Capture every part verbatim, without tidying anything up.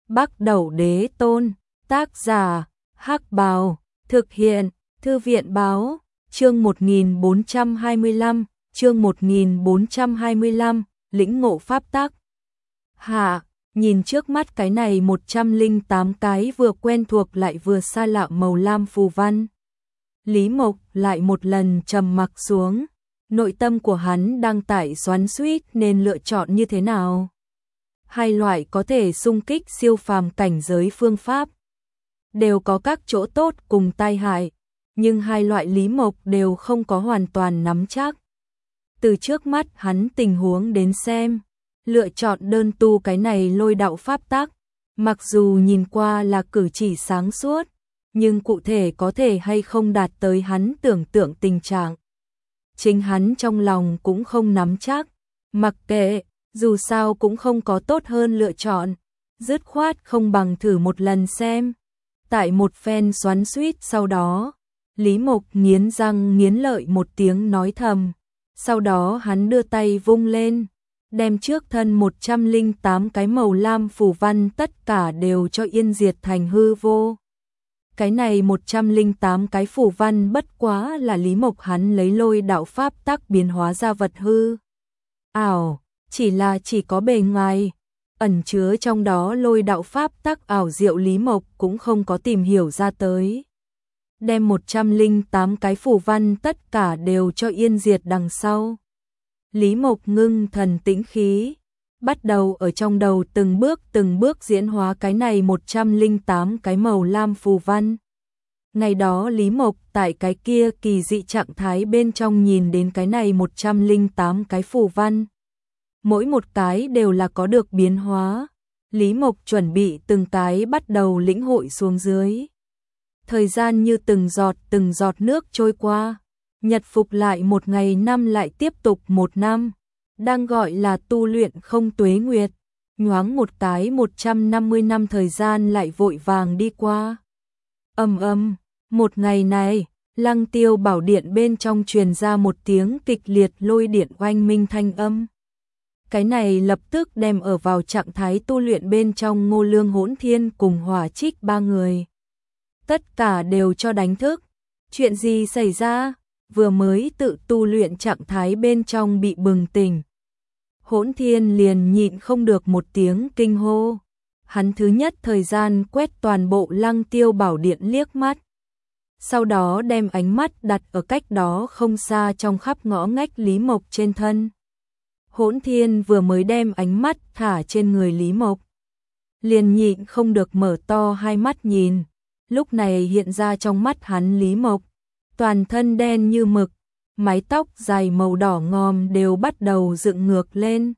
Bắc Đẩu Đế Tôn, tác giả, Hắc Bào, thực hiện, Thư viện báo, chương một nghìn bốn trăm hai mươi lăm, chương một nghìn bốn trăm hai mươi lăm, lĩnh ngộ pháp tắc. Hạ, nhìn trước mắt cái này một trăm lẻ tám cái vừa quen thuộc lại vừa xa lạ màu lam phù văn. Lý Mộc lại một lần trầm mặc xuống, nội tâm của hắn đang tại xoắn xuýt nên lựa chọn như thế nào. Hai loại có thể xung kích siêu phàm cảnh giới phương pháp đều có các chỗ tốt cùng tai hại, nhưng hai loại Lý Mộc đều không có hoàn toàn nắm chắc. Từ trước mắt hắn tình huống đến xem, lựa chọn đơn tu cái này lôi đạo pháp tắc, mặc dù nhìn qua là cử chỉ sáng suốt, nhưng cụ thể có thể hay không đạt tới hắn tưởng tượng tình trạng. Chính hắn trong lòng cũng không nắm chắc, mặc kệ, dù sao cũng không có tốt hơn lựa chọn, dứt khoát không bằng thử một lần xem. Tại một phen xoắn xuýt sau đó, Lý Mộc nghiến răng nghiến lợi một tiếng nói thầm, sau đó hắn đưa tay vung lên, đem trước thân một trăm lẻ tám cái màu lam phù văn tất cả đều cho yên diệt thành hư vô. Cái này một trăm lẻ tám cái phù văn bất quá là Lý Mộc hắn lấy lôi đạo pháp tắc biến hóa ra vật hư ảo, chỉ là chỉ có bề ngoài, ẩn chứa trong đó lôi đạo pháp tắc ảo diệu Lý Mộc cũng không có tìm hiểu ra tới. Đem một trăm lẻ tám cái phù văn tất cả đều cho yên diệt đằng sau. Lý Mộc ngưng thần tĩnh khí, bắt đầu ở trong đầu từng bước từng bước diễn hóa cái này một trăm lẻ tám cái màu lam phù văn. Ngày đó Lý Mộc tại cái kia kỳ dị trạng thái bên trong nhìn đến cái này một trăm lẻ tám cái phù văn. Mỗi một cái đều là có được biến hóa. Lý Mộc chuẩn bị từng cái bắt đầu lĩnh hội xuống dưới. Thời gian như từng giọt từng giọt nước trôi qua. Nhật phục lại một ngày, năm lại tiếp tục một năm. Đang gọi là tu luyện không tuế nguyệt. Nhoáng một cái một trăm năm mươi năm thời gian lại vội vàng đi qua. Ầm ầm, một ngày này, Lăng Tiêu Bảo Điện bên trong truyền ra một tiếng kịch liệt lôi điện oanh minh thanh âm. Cái này lập tức đem ở vào trạng thái tu luyện bên trong Ngô Lương, Hỗn Thiên cùng Hỏa Trích ba người. Tất cả đều cho đánh thức. Chuyện gì xảy ra? Vừa mới tự tu luyện trạng thái bên trong bị bừng tỉnh. Hỗn Thiên liền nhịn không được một tiếng kinh hô. Hắn thứ nhất thời gian quét toàn bộ Lăng Tiêu Bảo Điện liếc mắt. Sau đó đem ánh mắt đặt ở cách đó không xa trong khắp ngõ ngách Lý Mộc trên thân. Hỗn Thiên vừa mới đem ánh mắt thả trên người Lý Mộc, liền nhịn không được mở to hai mắt nhìn. Lúc này hiện ra trong mắt hắn Lý Mộc, toàn thân đen như mực, mái tóc dài màu đỏ ngòm đều bắt đầu dựng ngược lên.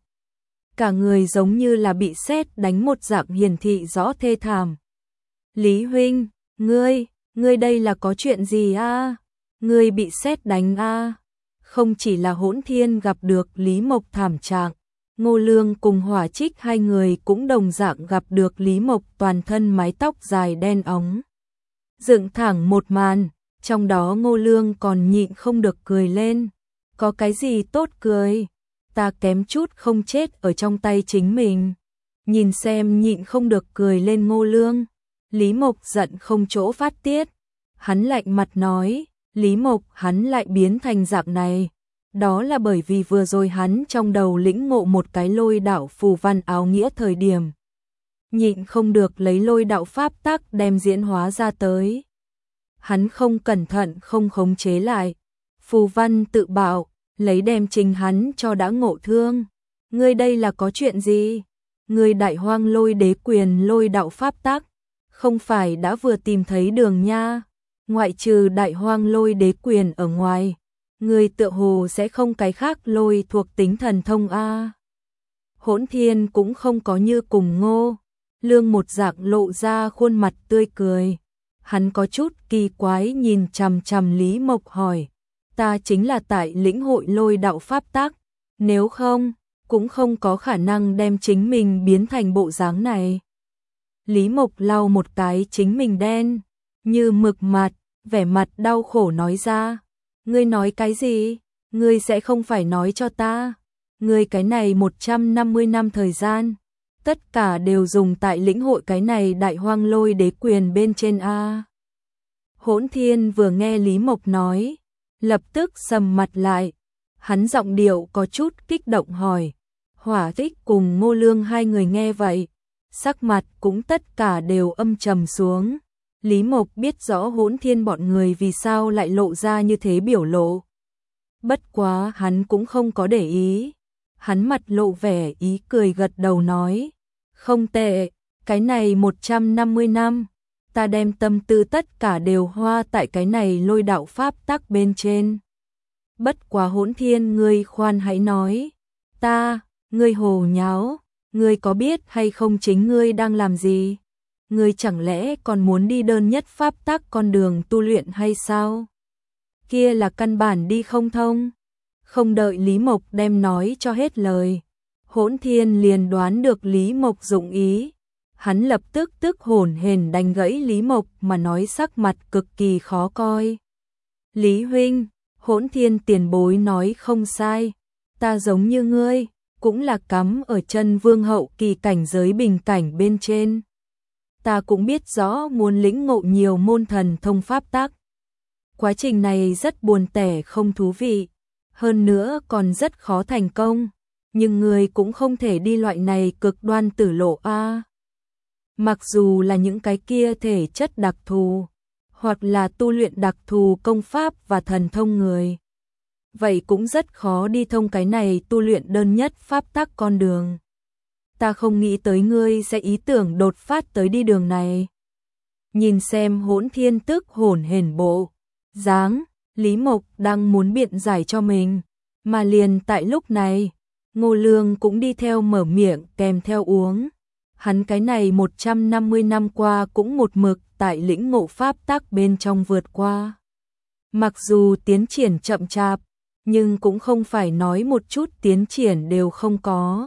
Cả người giống như là bị sét đánh một dạng hiển thị rõ thê thảm. Lý huynh, ngươi, ngươi đây là có chuyện gì a? Ngươi bị sét đánh a? Không chỉ là Hỗn Thiên gặp được Lý Mộc thảm trạng, Ngô Lương cùng Hỏa Trích hai người cũng đồng dạng gặp được Lý Mộc toàn thân mái tóc dài đen óng. Dựng thẳng một màn, trong đó Ngô Lương còn nhịn không được cười lên. Có cái gì tốt cười? Ta kém chút không chết ở trong tay chính mình. Nhìn xem nhịn không được cười lên Ngô Lương. Lý Mộc giận không chỗ phát tiết. Hắn lạnh mặt nói, Lý Mộc hắn lại biến thành dạng này. Đó là bởi vì vừa rồi hắn trong đầu lĩnh ngộ một cái lôi đạo phù văn áo nghĩa thời điểm. Nhịn không được lấy lôi đạo pháp tắc đem diễn hóa ra tới. Hắn không cẩn thận không khống chế lại. Phù văn tự bạo, lấy đem trình hắn cho đã ngộ thương. Ngươi đây là có chuyện gì? Ngươi Đại Hoang Lôi Đế Quyền lôi đạo pháp tắc, không phải đã vừa tìm thấy đường nha? Ngoại trừ Đại Hoang Lôi Đế Quyền ở ngoài, ngươi tựa hồ sẽ không cái khác lôi thuộc tính thần thông a. Hỗn Thiên cũng không có như cùng Ngô Lương một dạng lộ ra khuôn mặt tươi cười. Hắn có chút kỳ quái nhìn chằm chằm Lý Mộc hỏi, ta chính là tại lĩnh hội lôi đạo pháp tắc, nếu không, cũng không có khả năng đem chính mình biến thành bộ dáng này. Lý Mộc lau một cái chính mình đen như mực mặt, vẻ mặt đau khổ nói ra, ngươi nói cái gì? Ngươi sẽ không phải nói cho ta, ngươi cái này một trăm năm mươi năm thời gian, tất cả đều dùng tại lĩnh hội cái này đại hoang lôi đế quyền bên trên a. Hỗn Thiên vừa nghe Lý Mộc nói, lập tức sầm mặt lại, hắn giọng điệu có chút kích động hỏi. Hỏa Tích cùng Ngô Lương hai người nghe vậy, sắc mặt cũng tất cả đều âm trầm xuống. Lý Mộc biết rõ Hỗn Thiên bọn người vì sao lại lộ ra như thế biểu lộ. Bất quá hắn cũng không có để ý. Hắn mặt lộ vẻ ý cười gật đầu nói, không tệ, cái này một trăm năm mươi năm, ta đem tâm tư tất cả đều hoa tại cái này lôi đạo pháp tắc bên trên. Bất quá Hỗn Thiên ngươi khoan hãy nói, ta, ngươi hồ nháo, ngươi có biết hay không chính ngươi đang làm gì? Ngươi chẳng lẽ còn muốn đi đơn nhất pháp tắc con đường tu luyện hay sao? Kia là căn bản đi không thông. Không đợi Lý Mộc đem nói cho hết lời, Hỗn Thiên liền đoán được Lý Mộc dụng ý. Hắn lập tức tức hổn hển đánh gãy Lý Mộc mà nói, sắc mặt cực kỳ khó coi. Lý huynh, Hỗn Thiên tiền bối nói không sai, ta giống như ngươi, cũng là cắm ở chân vương hậu kỳ cảnh giới bình cảnh bên trên. Ta cũng biết rõ muốn lĩnh ngộ nhiều môn thần thông pháp tắc. Quá trình này rất buồn tẻ không thú vị, hơn nữa còn rất khó thành công, nhưng người cũng không thể đi loại này cực đoan tử lộ a. Mặc dù là những cái kia thể chất đặc thù, hoặc là tu luyện đặc thù công pháp và thần thông người, vậy cũng rất khó đi thông cái này tu luyện đơn nhất pháp tắc con đường. Ta không nghĩ tới ngươi sẽ ý tưởng đột phát tới đi đường này. Nhìn xem Hỗn Thiên tức hổn hển bộ dáng, Lý Mộc đang muốn biện giải cho mình, mà liền tại lúc này, Ngô Lương cũng đi theo mở miệng kèm theo uống. Hắn cái này một trăm năm mươi năm qua cũng một mực tại lĩnh ngộ pháp tắc bên trong vượt qua. Mặc dù tiến triển chậm chạp, nhưng cũng không phải nói một chút tiến triển đều không có.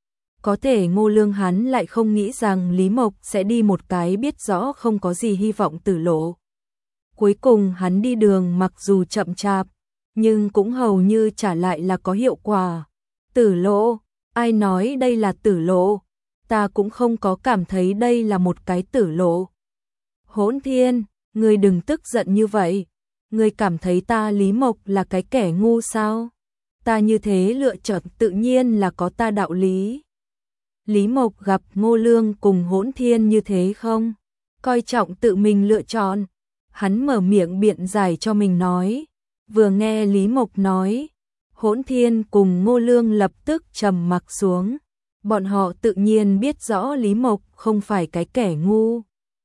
Có thể Ngô Lương hắn lại không nghĩ rằng Lý Mộc sẽ đi một cái biết rõ không có gì hy vọng tử lộ. Cuối cùng hắn đi đường mặc dù chậm chạp, nhưng cũng hầu như trả lại là có hiệu quả. Tử lộ, ai nói đây là tử lộ? Ta cũng không có cảm thấy đây là một cái tử lộ. Hỗn Thiên, ngươi đừng tức giận như vậy. Ngươi cảm thấy ta Lý Mộc là cái kẻ ngu sao? Ta như thế lựa chọn tự nhiên là có ta đạo lý. Lý Mộc gặp Ngô Lương cùng Hỗn Thiên như thế không? Coi trọng tự mình lựa chọn. Hắn mở miệng biện giải cho mình nói. Vừa nghe Lý Mộc nói, Hỗn Thiên cùng Ngô Lương lập tức trầm mặc xuống. Bọn họ tự nhiên biết rõ Lý Mộc không phải cái kẻ ngu.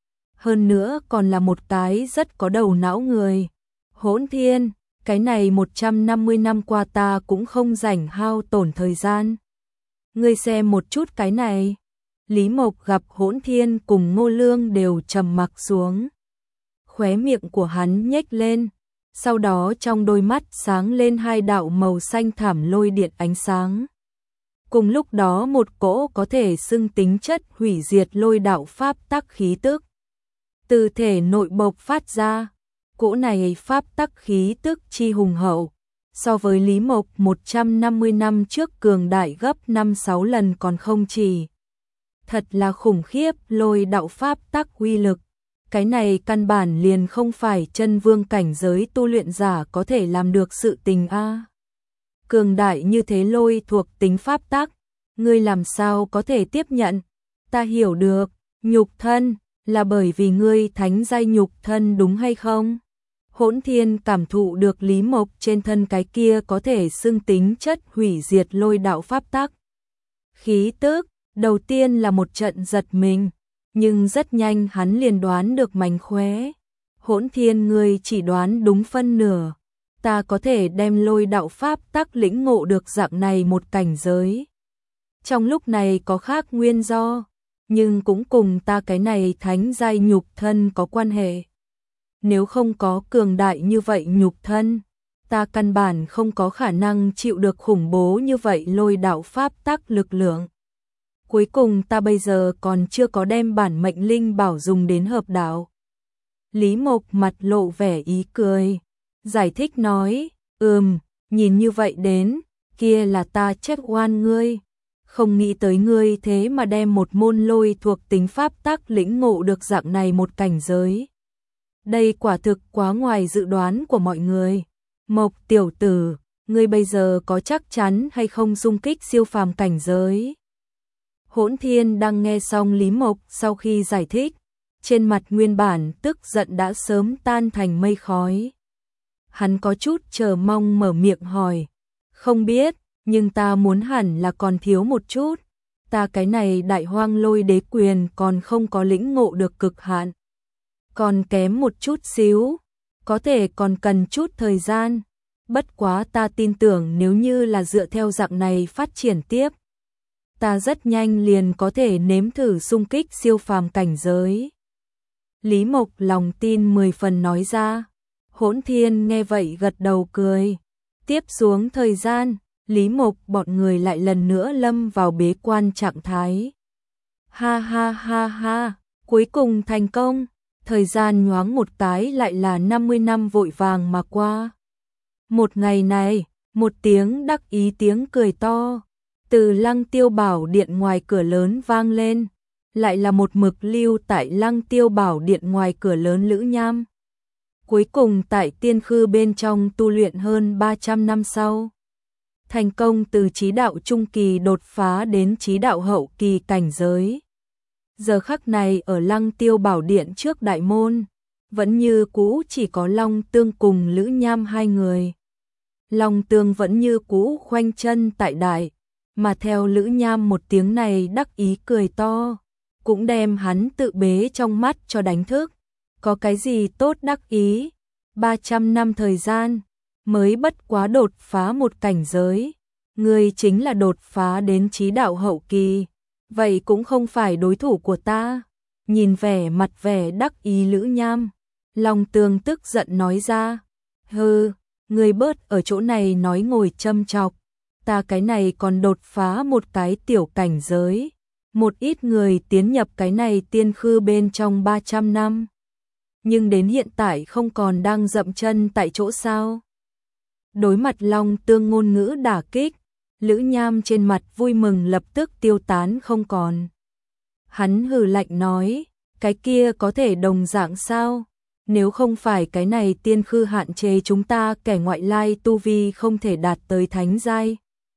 Hơn nữa còn là một cái rất có đầu não người. Hỗn Thiên, cái này một trăm năm mươi năm qua ta cũng không rảnh hao tổn thời gian. Ngươi xem một chút cái này. Lý Mộc gặp Hỗn Thiên cùng Ngô Lương đều trầm mặc xuống. Khóe miệng của hắn nhếch lên, sau đó trong đôi mắt sáng lên hai đạo màu xanh thảm lôi điện ánh sáng. Cùng lúc đó một cỗ có thể xưng tính chất hủy diệt lôi đạo pháp tắc khí tức từ thể nội bộc phát ra. Cỗ này pháp tắc khí tức chi hùng hậu, so với Lý Mộc một trăm năm mươi năm trước cường đại gấp năm sáu lần còn không chỉ. Thật là khủng khiếp, lôi đạo pháp tắc uy lực. Cái này căn bản liền không phải chân vương cảnh giới tu luyện giả có thể làm được sự tình a. Cường đại như thế lôi thuộc tính pháp tắc, ngươi làm sao có thể tiếp nhận? Ta hiểu được, nhục thân là bởi vì ngươi thánh giai nhục thân đúng hay không? Hỗn Thiên cảm thụ được Lý Mộc trên thân cái kia có thể xưng tính chất hủy diệt lôi đạo pháp tắc. Khí tức, đầu tiên là một trận giật mình, nhưng rất nhanh hắn liền đoán được mánh khóe. Hỗn Thiên ngươi chỉ đoán đúng phân nửa, ta có thể đem lôi đạo pháp tắc lĩnh ngộ được dạng này một cảnh giới. Trong lúc này có khác nguyên do, nhưng cũng cùng ta cái này thánh giai nhục thân có quan hệ. Nếu không có cường đại như vậy nhục thân, ta căn bản không có khả năng chịu được khủng bố như vậy lôi đạo pháp tắc lực lượng. Cuối cùng ta bây giờ còn chưa có đem bản mệnh linh bảo dùng đến hợp đạo. Lý Mộc mặt lộ vẻ ý cười, giải thích nói, ừm, nhìn như vậy đến, kia là ta trách oan ngươi. Không nghĩ tới ngươi thế mà đem một môn lôi thuộc tính pháp tắc lĩnh ngộ được dạng này một cảnh giới. Đây quả thực quá ngoài dự đoán của mọi người. Mộc tiểu tử, ngươi bây giờ có chắc chắn hay không xung kích siêu phàm cảnh giới? Hỗn Thiên đang nghe xong Lý Mộc sau khi giải thích, trên mặt nguyên bản tức giận đã sớm tan thành mây khói. Hắn có chút chờ mong mở miệng hỏi, không biết, nhưng ta muốn hẳn là còn thiếu một chút, ta cái này đại hoang lôi đế quyền còn không có lĩnh ngộ được cực hạn. Còn kém một chút xíu, có thể còn cần chút thời gian, bất quá ta tin tưởng nếu như là dựa theo dạng này phát triển tiếp, ta rất nhanh liền có thể nếm thử xung kích siêu phàm cảnh giới. Lý Mộc lòng tin mười phần nói ra. Hỗn Thiên nghe vậy gật đầu cười. Tiếp xuống thời gian, Lý Mộc bọn người lại lần nữa lâm vào bế quan trạng thái. Ha ha ha ha, cuối cùng thành công, thời gian nhoáng một cái lại là năm mươi năm vội vàng mà qua. Một ngày này, một tiếng đắc ý tiếng cười to, từ Lăng Tiêu Bảo Điện ngoài cửa lớn vang lên, lại là một mực lưu tại Lăng Tiêu Bảo Điện ngoài cửa lớn Lữ Nham. Cuối cùng tại tiên khư bên trong tu luyện hơn ba trăm năm sau, thành công từ chí đạo trung kỳ đột phá đến chí đạo hậu kỳ cảnh giới. Giờ khắc này ở Lăng Tiêu Bảo Điện trước đại môn, vẫn như cũ chỉ có Long Tương cùng Lữ Nham hai người. Long Tương vẫn như cũ khoanh chân tại đại, mà theo Lữ Nham một tiếng này đắc ý cười to, cũng đem hắn tự bế trong mắt cho đánh thức. Có cái gì tốt đắc ý, ba trăm năm thời gian, mới bất quá đột phá một cảnh giới, ngươi chính là đột phá đến chí đạo hậu kỳ, vậy cũng không phải đối thủ của ta. Nhìn vẻ mặt vẻ đắc ý Lữ Nham, Long Tương tức giận nói ra, hừ, ngươi bớt ở chỗ này nói ngồi châm chọc, ta cái này còn đột phá một cái tiểu cảnh giới, một ít người tiến nhập cái này tiên khư bên trong ba trăm năm. Nhưng đến hiện tại không còn đang dậm chân tại chỗ sao? Đối mặt Long Tương ngôn ngữ đả kích, Lữ Nham trên mặt vui mừng lập tức tiêu tán không còn. Hắn hừ lạnh nói, cái kia có thể đồng dạng sao? Nếu không phải cái này tiên khư hạn chế chúng ta kẻ ngoại lai tu vi không thể đạt tới thánh giai,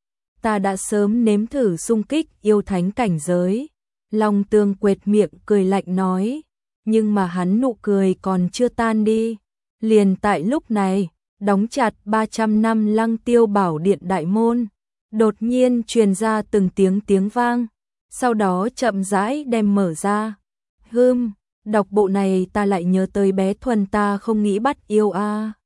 ta đã sớm nếm thử xung kích yêu thánh cảnh giới. Long Tương quệt miệng cười lạnh nói, nhưng mà hắn nụ cười còn chưa tan đi. Liền tại lúc này, đóng chặt ba trăm năm Lăng Tiêu Bảo Điện đại môn, đột nhiên truyền ra từng tiếng tiếng vang, sau đó chậm rãi đem mở ra. Hừm, đọc bộ này ta lại nhớ tới bé Thuần ta không nghĩ bắt yêu a. À.